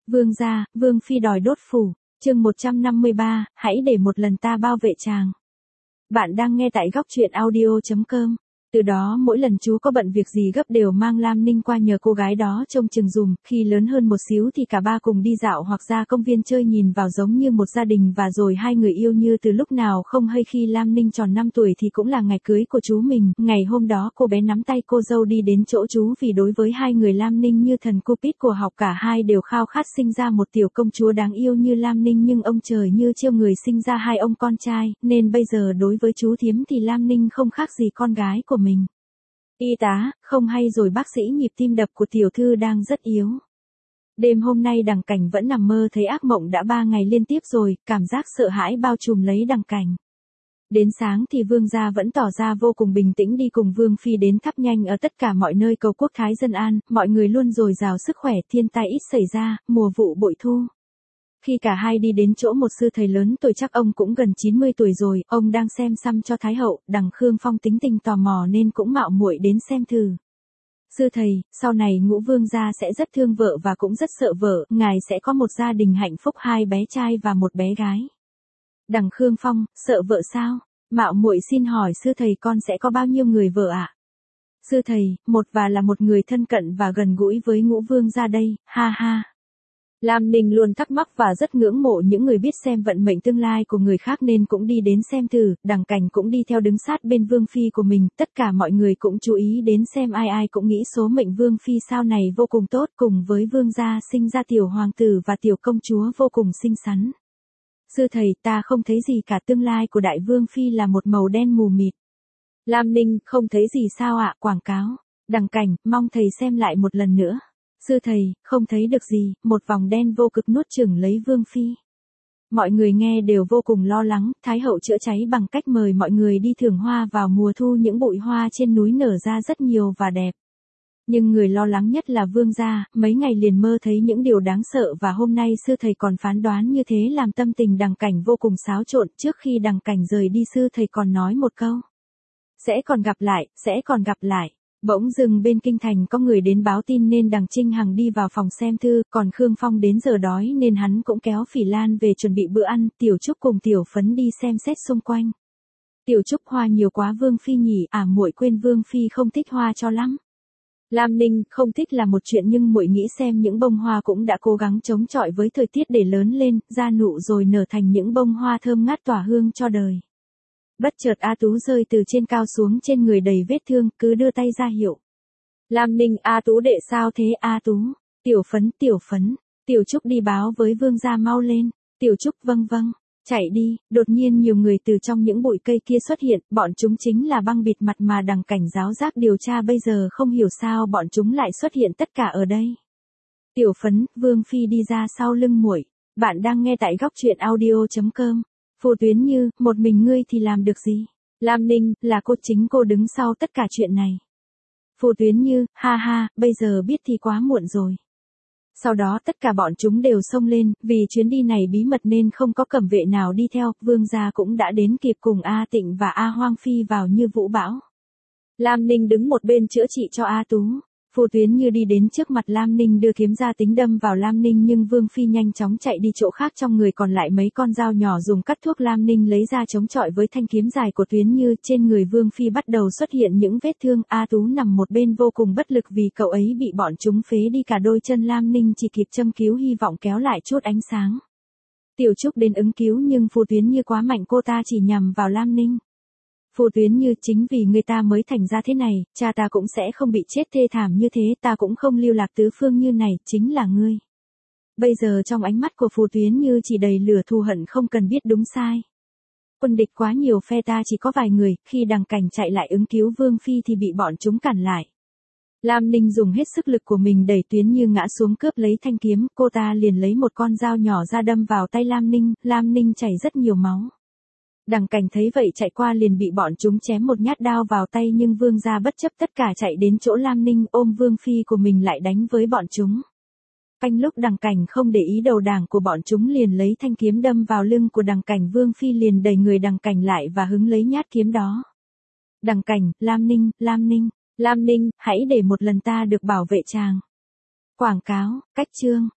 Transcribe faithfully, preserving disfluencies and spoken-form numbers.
Vương gia, Vương phi đòi đốt phủ, chương một trăm năm mươi ba, hãy để một lần ta bảo vệ chàng. Bạn đang nghe tại góc truyện audio chấm com. Từ đó mỗi lần chú có bận việc gì gấp đều mang Lam Ninh qua nhờ cô gái đó trông chừng dùm, khi lớn hơn một xíu thì cả ba cùng đi dạo hoặc ra công viên chơi nhìn vào giống như một gia đình và rồi hai người yêu như từ lúc nào không hay. Khi Lam Ninh tròn năm tuổi thì cũng là ngày cưới của chú mình, ngày hôm đó cô bé nắm tay cô dâu đi đến chỗ chú vì đối với hai người Lam Ninh như thần Cupid của học, cả hai đều khao khát sinh ra một tiểu công chúa đáng yêu như Lam Ninh, nhưng ông trời như trêu người sinh ra hai ông con trai, nên bây giờ đối với chú thím thì Lam Ninh không khác gì con gái của mình. Y tá, không hay rồi bác sĩ, nhịp tim đập của tiểu thư đang rất yếu. Đêm hôm nay Đằng Cảnh vẫn nằm mơ thấy ác mộng đã ba ngày liên tiếp rồi, cảm giác sợ hãi bao trùm lấy Đằng Cảnh. Đến sáng thì Vương gia vẫn tỏ ra vô cùng bình tĩnh đi cùng Vương phi đến thắp nhang ở tất cả mọi nơi cầu quốc thái dân an, mọi người luôn dồi dào sức khỏe, thiên tai ít xảy ra, mùa vụ bội thu. Khi cả hai đi đến chỗ một sư thầy lớn tuổi, chắc ông cũng gần chín mươi tuổi rồi, ông đang xem xăm cho Thái hậu. Đằng Khương Phong tính tình tò mò nên cũng mạo muội đến xem thử. Sư thầy, sau này Ngũ Vương gia sẽ rất thương vợ và cũng rất sợ vợ, ngài sẽ có một gia đình hạnh phúc, hai bé trai và một bé gái. Đằng Khương Phong, sợ vợ sao? Mạo muội xin hỏi sư thầy, con sẽ có bao nhiêu người vợ ạ? À? Sư thầy, một và là một người thân cận và gần gũi với Ngũ Vương gia đây, ha ha. Lam Ninh luôn thắc mắc và rất ngưỡng mộ những người biết xem vận mệnh tương lai của người khác nên cũng đi đến xem thử. Đằng Cảnh cũng đi theo đứng sát bên Vương phi của mình, tất cả mọi người cũng chú ý đến xem, ai ai cũng nghĩ số mệnh Vương phi sau này vô cùng tốt, cùng với Vương gia sinh ra tiểu hoàng tử và tiểu công chúa vô cùng xinh xắn. Sư thầy, ta không thấy gì cả, tương lai của đại Vương phi là một màu đen mù mịt. Lam Ninh, không thấy gì sao ạ? Quảng cáo. Đằng Cảnh, mong thầy xem lại một lần nữa. Sư thầy, không thấy được gì, một vòng đen vô cực nuốt chửng lấy Vương phi. Mọi người nghe đều vô cùng lo lắng. Thái hậu chữa cháy bằng cách mời mọi người đi thưởng hoa vào mùa thu, những bụi hoa trên núi nở ra rất nhiều và đẹp. Nhưng người lo lắng nhất là Vương gia, mấy ngày liền mơ thấy những điều đáng sợ và hôm nay sư thầy còn phán đoán như thế làm tâm tình Đằng Cảnh vô cùng xáo trộn. Trước khi Đằng Cảnh rời đi, sư thầy còn nói một câu: sẽ còn gặp lại, sẽ còn gặp lại. Bỗng dưng bên kinh thành có người đến báo tin nên Đằng Trinh Hằng đi vào phòng xem thư, còn Khương Phong đến giờ đói nên hắn cũng kéo Phỉ Lan về chuẩn bị bữa ăn. Tiểu Trúc cùng Tiểu Phấn đi xem xét xung quanh. Tiểu Trúc, hoa nhiều quá Vương phi nhỉ? À, muội quên Vương phi không thích hoa cho lắm. Lam Ninh, không thích là một chuyện nhưng muội nghĩ xem, những bông hoa cũng đã cố gắng chống chọi với thời tiết để lớn lên, ra nụ rồi nở thành những bông hoa thơm ngát tỏa hương cho đời. Bất chợt A Tú rơi từ trên cao xuống, trên người đầy vết thương, cứ đưa tay ra hiệu. Lam Ninh, A Tú đệ sao thế A Tú? Tiểu Phấn, Tiểu Phấn, Tiểu Trúc đi báo với Vương gia mau lên. Tiểu Trúc, vâng vâng, chạy đi. Đột nhiên nhiều người từ trong những bụi cây kia xuất hiện, bọn chúng chính là băng bịt mặt mà Đằng Cảnh giáo giác điều tra, bây giờ không hiểu sao bọn chúng lại xuất hiện tất cả ở đây. Tiểu Phấn, Vương phi đi ra sau lưng muội. Bạn đang nghe tại góc truyện audio chấm com. Phù Tuyến Như, một mình ngươi thì làm được gì? Lam Ninh, là cô, chính cô đứng sau tất cả chuyện này. Phù Tuyến Như, ha ha, bây giờ biết thì quá muộn rồi. Sau đó tất cả bọn chúng đều xông lên, vì chuyến đi này bí mật nên không có cẩm vệ nào đi theo, Vương gia cũng đã đến kịp cùng A Tịnh và A Hoang phi vào như vũ bão. Lam Ninh đứng một bên chữa trị cho A Tú. Phù Tuyến Như đi đến trước mặt Lam Ninh đưa kiếm ra tính đâm vào Lam Ninh, nhưng Vương phi nhanh chóng chạy đi chỗ khác, trong người còn lại mấy con dao nhỏ dùng cắt thuốc. Lam Ninh lấy ra chống chọi với thanh kiếm dài của Tuyến Như, trên người Vương phi bắt đầu xuất hiện những vết thương. A Tú nằm một bên vô cùng bất lực vì cậu ấy bị bọn chúng phế đi cả đôi chân. Lam Ninh chỉ kịp châm cứu hy vọng kéo lại chút ánh sáng. Tiểu Trúc đến ứng cứu nhưng Phù Tuyến Như quá mạnh, cô ta chỉ nhằm vào Lam Ninh. Phù Tuyến Như, chính vì người ta mới thành ra thế này, cha ta cũng sẽ không bị chết thê thảm như thế, ta cũng không lưu lạc tứ phương như này, chính là ngươi. Bây giờ trong ánh mắt của Phù Tuyến Như chỉ đầy lửa thù hận không cần biết đúng sai. Quân địch quá nhiều, phe ta chỉ có vài người, khi Đằng Cảnh chạy lại ứng cứu Vương phi thì bị bọn chúng cản lại. Lam Ninh dùng hết sức lực của mình đẩy Tuyến Như ngã xuống cướp lấy thanh kiếm, cô ta liền lấy một con dao nhỏ ra đâm vào tay Lam Ninh, Lam Ninh chảy rất nhiều máu. Đằng Cảnh thấy vậy chạy qua liền bị bọn chúng chém một nhát đao vào tay, nhưng Vương gia bất chấp tất cả chạy đến chỗ Lam Ninh ôm Vương phi của mình lại đánh với bọn chúng. Canh lúc Đằng Cảnh không để ý, đầu đảng của bọn chúng liền lấy thanh kiếm đâm vào lưng của Đằng Cảnh, Vương phi liền đẩy người Đằng Cảnh lại và hứng lấy nhát kiếm đó. Đằng Cảnh, Lam Ninh, Lam Ninh, Lam Ninh, hãy để một lần ta được bảo vệ chàng. Quảng cáo, cách chương.